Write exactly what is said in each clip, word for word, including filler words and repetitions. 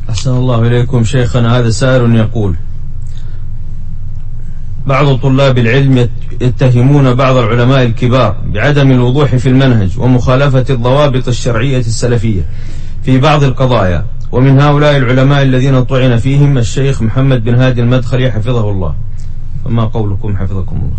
أحسن الله إليكم شيخنا. هذا سائل يقول: بعض طلاب العلم يتهمون بعض العلماء الكبار بعدم الوضوح في المنهج ومخالفة الضوابط الشرعية السلفية في بعض القضايا، ومن هؤلاء العلماء الذين طعن فيهم الشيخ محمد بن هادي المدخلي حفظه الله، فما قولكم حفظكم الله؟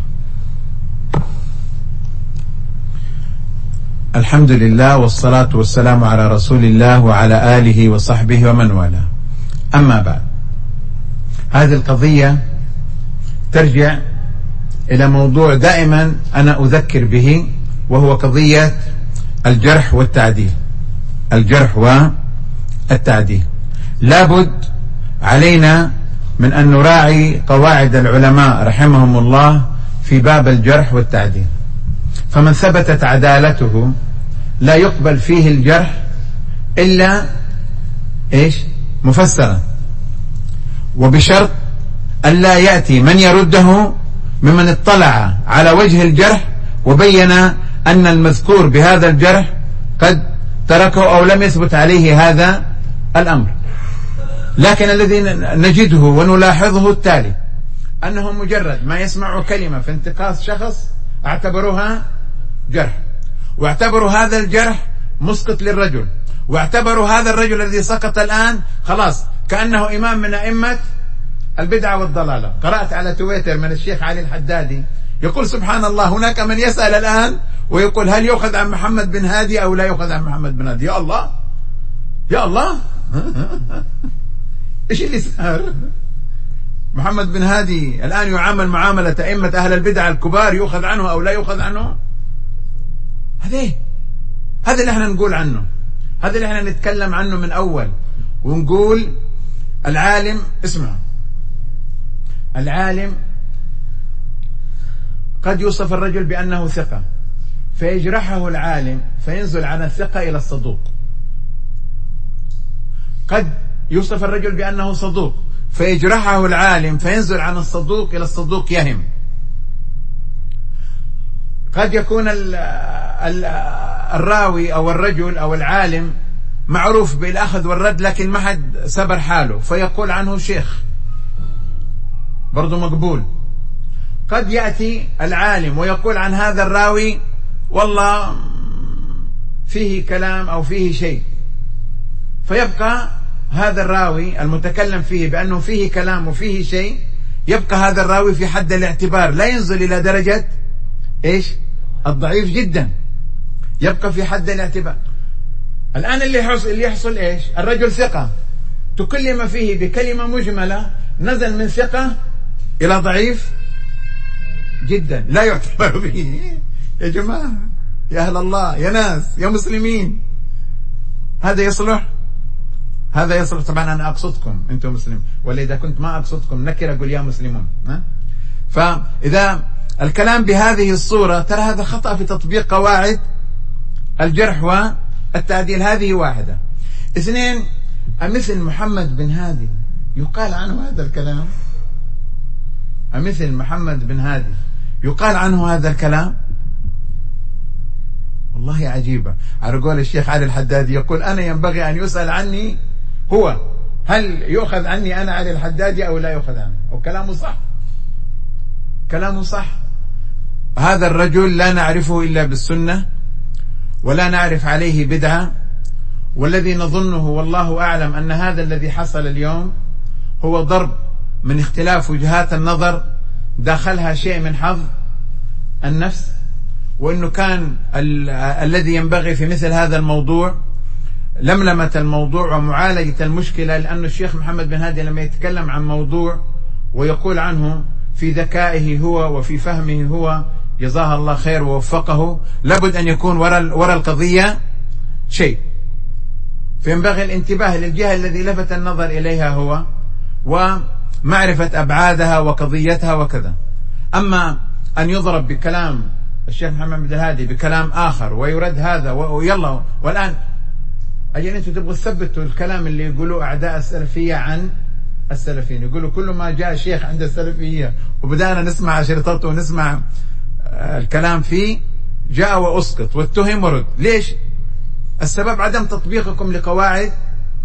الحمد لله والصلاة والسلام على رسول الله وعلى آله وصحبه ومن والاه. أما بعد، هذه القضية ترجع إلى موضوع دائما أنا أذكر به، وهو قضية الجرح والتعديل. الجرح والتعديل لابد علينا من أن نراعي قواعد العلماء رحمهم الله في باب الجرح والتعديل. فمن ثبتت عدالته لا يقبل فيه الجرح إلا إيش؟ مفسرا، وبشرط أن لا يأتي من يرده ممن اطلع على وجه الجرح وبين أن المذكور بهذا الجرح قد تركه أو لم يثبت عليه هذا الأمر. لكن الذي نجده ونلاحظه التالي: أنه مجرد ما يسمع كلمة في انتقاص شخص اعتبروها جرح، واعتبروا هذا الجرح مسقط للرجل، واعتبروا هذا الرجل الذي سقط الآن خلاص كأنه إمام من أئمة البدعة والضلالة. قرأت على تويتر من الشيخ علي الحدادي يقول: سبحان الله، هناك من يسأل الآن ويقول هل يؤخذ عن محمد بن هادي أو لا يؤخذ عن محمد بن هادي. يا الله يا الله إيش اللي صار؟ محمد بن هادي الآن يعامل معاملة أئمة أهل البدع الكبار، يؤخذ عنه أو لا يؤخذ عنه؟ هذا هذا اللي احنا نقول عنه، هذا اللي احنا نتكلم عنه من أول، ونقول العالم، اسمع، العالم قد يوصف الرجل بأنه ثقة فيجرحه العالم فينزل عن الثقة إلى الصدوق. قد يوصف الرجل بأنه صدوق فيجرحه العالم فينزل عن الصدوق إلى الصدوق يهم. قد يكون ال ال الراوي أو الرجل أو العالم معروف بالأخذ والرد لكن ما حد سبر حاله فيقول عنه شيخ، برضو مقبول. قد يأتي العالم ويقول عن هذا الراوي والله فيه كلام أو فيه شيء، فيبقى هذا الراوي المتكلم فيه بأنه فيه كلام وفيه شيء، يبقى هذا الراوي في حد الاعتبار، لا ينزل إلى درجة إيش؟ الضعيف جدا، يبقى في حد الاعتبار. الآن اللي يحصل, اللي يحصل إيش؟ الرجل ثقة تكلم فيه بكلمة مجملة، نزل من ثقة إلى ضعيف جدا لا يعتبر به. يا جماعة، يا أهل الله، يا ناس، يا مسلمين، هذا يصلح؟ هذا يصلح؟ طبعا أنا أقصدكم أنتم مسلمين، ولا إذا كنت ما أقصدكم نكر أقول يا مسلمون. ها؟ فإذا الكلام بهذه الصورة ترى هذا خطأ في تطبيق قواعد الجرح والتعديل. هذه واحدة. اثنين، أمثل محمد بن هادي يقال عنه هذا الكلام؟ أمثل محمد بن هادي يقال عنه هذا الكلام؟ والله عجيبة. على قول الشيخ علي الحدادي يقول: أنا ينبغي أن يسأل عني هو هل يؤخذ عني أنا علي الحدادي أو لا يؤخذ عني. وكلامه صح، كلامه صح. هذا الرجل لا نعرفه إلا بالسنة ولا نعرف عليه بدعة، والذي نظنه والله أعلم أن هذا الذي حصل اليوم هو ضرب من اختلاف وجهات النظر داخلها شيء من حظ النفس، وأنه كان ال الذي ينبغي في مثل هذا الموضوع لملمة الموضوع ومعالجة المشكلة. لأن الشيخ محمد بن هادي لما يتكلم عن موضوع ويقول عنه في ذكائه هو وفي فهمه هو، جزاه الله خير ووفقه، لابد أن يكون وراء وراء القضية شيء، فينبغي الانتباه للجهة الذي لفت النظر إليها هو ومعرفة أبعادها وقضيتها وكذا. أما أن يضرب بكلام الشيخ محمد بن هادي بكلام آخر ويرد هذا ويلا، والآن أجل أنتم تبغوا تثبتوا الكلام اللي يقولوا أعداء السلفية عن السلفيين، يقولوا كل ما جاء شيخ عند السلفية وبدأنا نسمع شريطته ونسمع الكلام فيه جاء وأسقط واتهم ورد. ليش؟ السبب عدم تطبيقكم لقواعد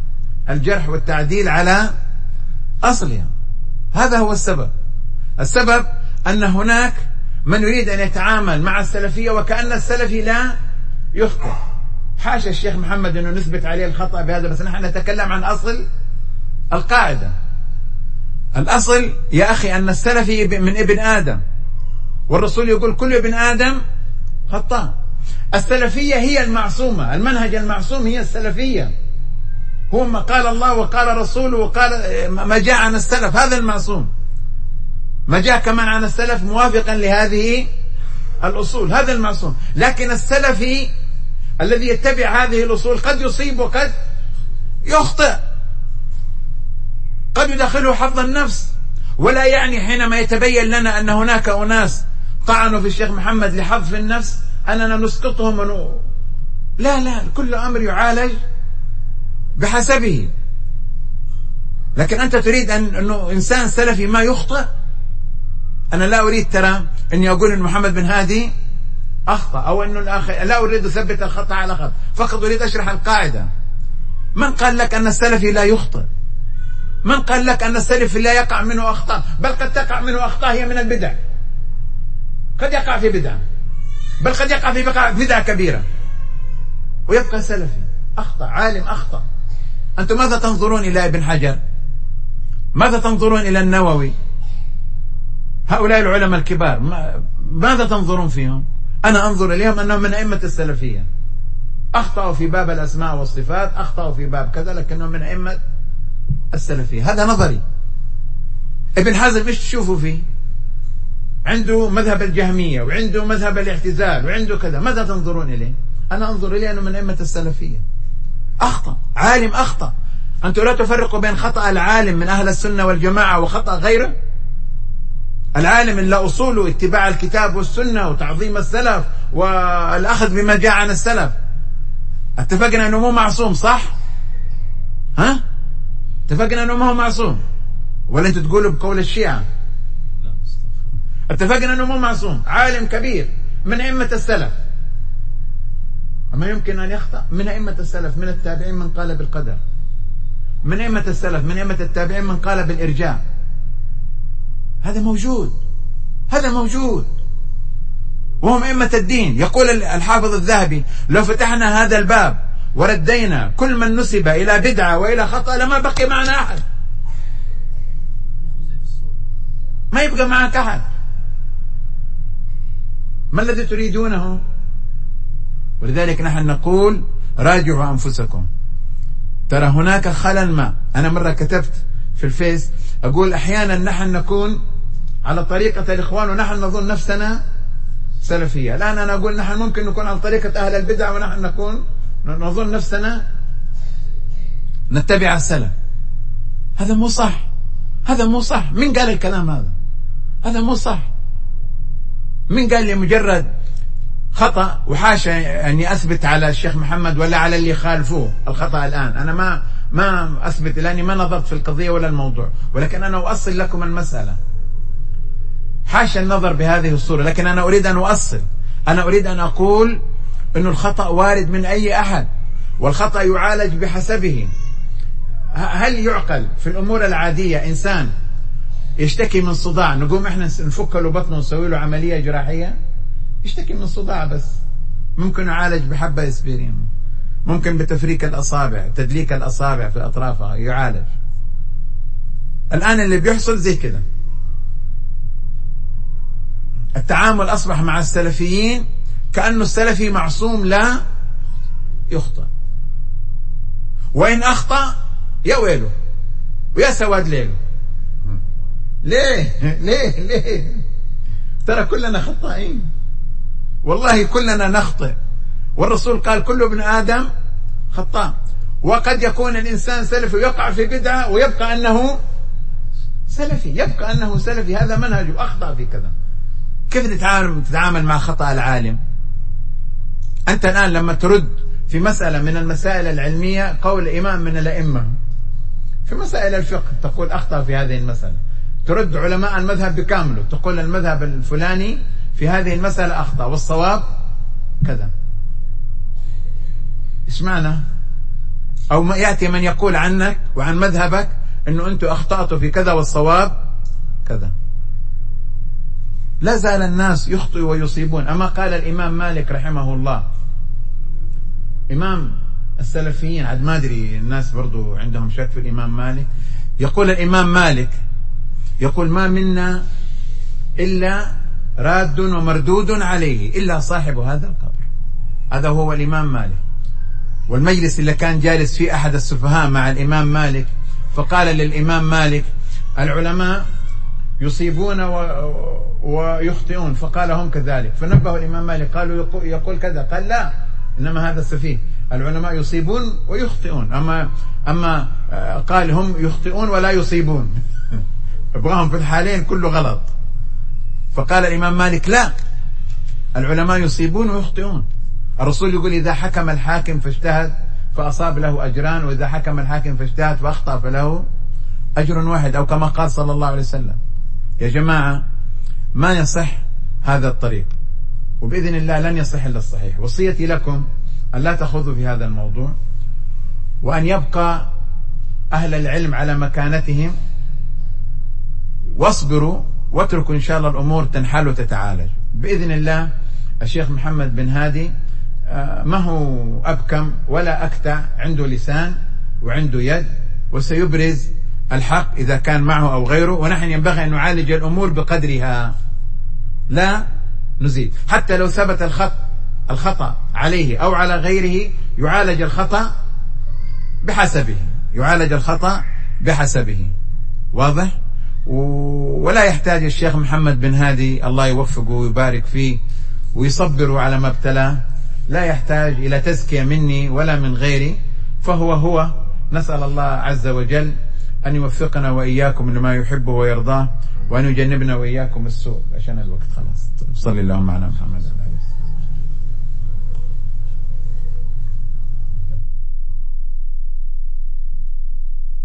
الجرح والتعديل على أصلها. هذا هو السبب. السبب أن هناك من يريد أن يتعامل مع السلفية وكأن السلفي لا يخطئ. حاشا الشيخ محمد أنه نثبت عليه الخطأ بهذا، بس نحن نتكلم عن أصل القاعدة. الأصل يا أخي أن السلفي من ابن آدم، والرسول يقول كل ابن آدم خطاء. السلفية هي المعصومة، المنهج المعصوم هي السلفية، هو ما قال الله وقال رسوله وقال ما جاء عن السلف، هذا المعصوم. ما جاء كمان عن السلف موافقا لهذه الأصول، هذا المعصوم. لكن السلفي الذي يتبع هذه الأصول قد يصيب وقد يخطئ، قد يدخله حظ النفس. ولا يعني حينما يتبين لنا أن هناك أناس طعنوا في الشيخ محمد لحظ في النفس أننا نسقطهم ونو... لا لا، كل أمر يعالج بحسبه. لكن أنت تريد أن أنه إنسان سلفي ما يخطئ. أنا لا أريد ترى أني أقول أن محمد بن هادي أخطأ، أو أنه الآخر، لا أريد أثبت الخطأ على خطأ، فقط أريد أشرح القاعدة. من قال لك أن السلفي لا يخطئ؟ من قال لك أن السلفي لا يقع منه أخطاء؟ بل قد تقع منه أخطاء هي من البدع، قد يقع في بدعة، بل قد يقع في بدعة كبيرة ويبقى سلفي. أخطأ، عالم أخطأ. أنتم ماذا تنظرون إلى ابن حجر؟ ماذا تنظرون إلى النووي؟ هؤلاء العلماء الكبار ماذا تنظرون فيهم؟ أنا أنظر إليهم أنهم من أئمة السلفية. أخطأوا في باب الأسماء والصفات، أخطأوا في باب كذا، لكنهم من أئمة السلفية. هذا نظري. ابن حزم إيش تشوفوا فيه؟ عنده مذهب الجهمية، وعنده مذهب الاعتزال، وعنده كذا. ماذا تنظرون إليه؟ أنا أنظر إليه أنه من أئمة السلفية. أخطأ، عالم أخطأ. أنتم لا تفرقوا بين خطأ العالم من أهل السنة والجماعة وخطأ غيره. العالم اللي أصوله اتباع الكتاب والسنة وتعظيم السلف والأخذ بما جاء عن السلف. اتفقنا أنه مو معصوم، صح؟ ها؟ اتفقنا أنه مو معصوم، ولا أنتوا تقولوا بقول الشيعة؟ اتفقنا أنه مو معصوم، عالم كبير من أئمة السلف. أما يمكن أن يخطأ؟ من أئمة السلف، من التابعين من قال بالقدر، من أئمة السلف، من أئمة التابعين من قال بالإرجاء. هذا موجود، هذا موجود، وهم أئمة الدين. يقول الحافظ الذهبي: لو فتحنا هذا الباب وردينا كل من نسب إلى بدعة وإلى خطأ لما بقي معنا أحد، ما يبقى معك أحد. ما الذي تريدونه؟ ولذلك نحن نقول: راجعوا أنفسكم. ترى هناك خلل ما. أنا مرة كتبت في الفيس أقول: أحيانا نحن نكون على طريقة الإخوان ونحن نظن نفسنا سلفية. الآن أنا أقول نحن ممكن نكون على طريقة أهل البدع ونحن نكون نظن نفسنا نتبع السلف. هذا مو صح، هذا مو صح. من قال الكلام هذا؟ هذا مو صح. من قال لي مجرد خطأ، وحاشا أني أثبت على الشيخ محمد ولا على اللي خالفوه الخطأ الآن. أنا ما ما أثبت لأني ما نظرت في القضية ولا الموضوع، ولكن أنا أؤصل لكم المسألة. حاشا النظر بهذه الصورة، لكن أنا أريد أن أؤصل. أنا أريد أن أقول أن الخطأ وارد من أي أحد، والخطأ يعالج بحسبه. هل يعقل في الأمور العادية إنسان يشتكي من صداع نقوم إحنا نفك له بطنه ونسوي له عملية جراحية؟ يشتكي من صداع بس، ممكن يعالج بحبة اسبرين، ممكن بتفريك الأصابع، تدليك الأصابع في أطرافها يعالج. الآن اللي بيحصل زي كده. التعامل أصبح مع السلفيين كأنه السلفي معصوم لا يخطئ، وإن أخطأ يا ويله ويا سواد ليله. ليه ليه ليه؟ ترى كلنا خطائين، والله كلنا نخطئ، والرسول قال: كل ابن آدم خطاء. وقد يكون الإنسان سلفي ويقع في بدعة ويبقى أنه سلفي، يبقى أنه سلفي، هذا منهجه، أخطأ في كذا. كيف تتعامل مع خطأ العالم؟ أنت الآن لما ترد في مسألة من المسائل العلمية قول إمام من الأئمة في مسائل الفقه، تقول أخطأ في هذه المسألة، ترد علماء المذهب بكامله، تقول المذهب الفلاني في هذه المسألة أخطأ والصواب كذا. إيش معنى؟ أو ما يأتي من يقول عنك وعن مذهبك أنه أنتم أخطأتوا في كذا والصواب كذا. لا زال الناس يخطئ ويصيبون. أما قال الإمام مالك رحمه الله، إمام السلفيين، عاد ما أدري الناس برضو عندهم شك في الإمام مالك، يقول الإمام مالك يقول ما منا إلا راد ومردود عليه إلا صاحب هذا القبر. هذا هو الإمام مالك. والمجلس اللي كان جالس فيه أحد السفهاء مع الإمام مالك، فقال للإمام مالك العلماء يصيبون ويخطئون، فقال هم كذلك، فنبه الإمام مالك قالوا يقول كذا، قال لا، إنما هذا السفيه، العلماء يصيبون ويخطئون، أما أما قال هم يخطئون ولا يصيبون ابغاهم في الحالين كله غلط. فقال الإمام مالك لا، العلماء يصيبون ويخطئون. الرسول يقول إذا حكم الحاكم فاجتهد فأصاب له أجران، وإذا حكم الحاكم فاجتهد فأخطأ فله أجر واحد، أو كما قال صلى الله عليه وسلم. يا جماعة ما يصح هذا الطريق، وبإذن الله لن يصح إلا الصحيح. وصيتي لكم أن لا تخوضوا في هذا الموضوع، وأن يبقى أهل العلم على مكانتهم، واصبروا واتركوا إن شاء الله الأمور تنحل وتتعالج بإذن الله. الشيخ محمد بن هادي ما هو أبكم ولا أكتع، عنده لسان وعنده يد، وسيبرز الحق إذا كان معه أو غيره، ونحن ينبغي أن نعالج الأمور بقدرها لا نزيد. حتى لو ثبت الخط الخطأ عليه أو على غيره يعالج الخطأ بحسبه، يعالج الخطأ بحسبه. واضح؟ ولا يحتاج الشيخ محمد بن هادي الله يوفقه ويبارك فيه ويصبره على ما ابتلاه، لا يحتاج إلى تزكية مني ولا من غيري، فهو هو. نسأل الله عز وجل أن يوفقنا وإياكم لما يحبه ويرضاه، وأن يجنبنا وإياكم السوء. عشان الوقت خلاص. صلى الله على محمد.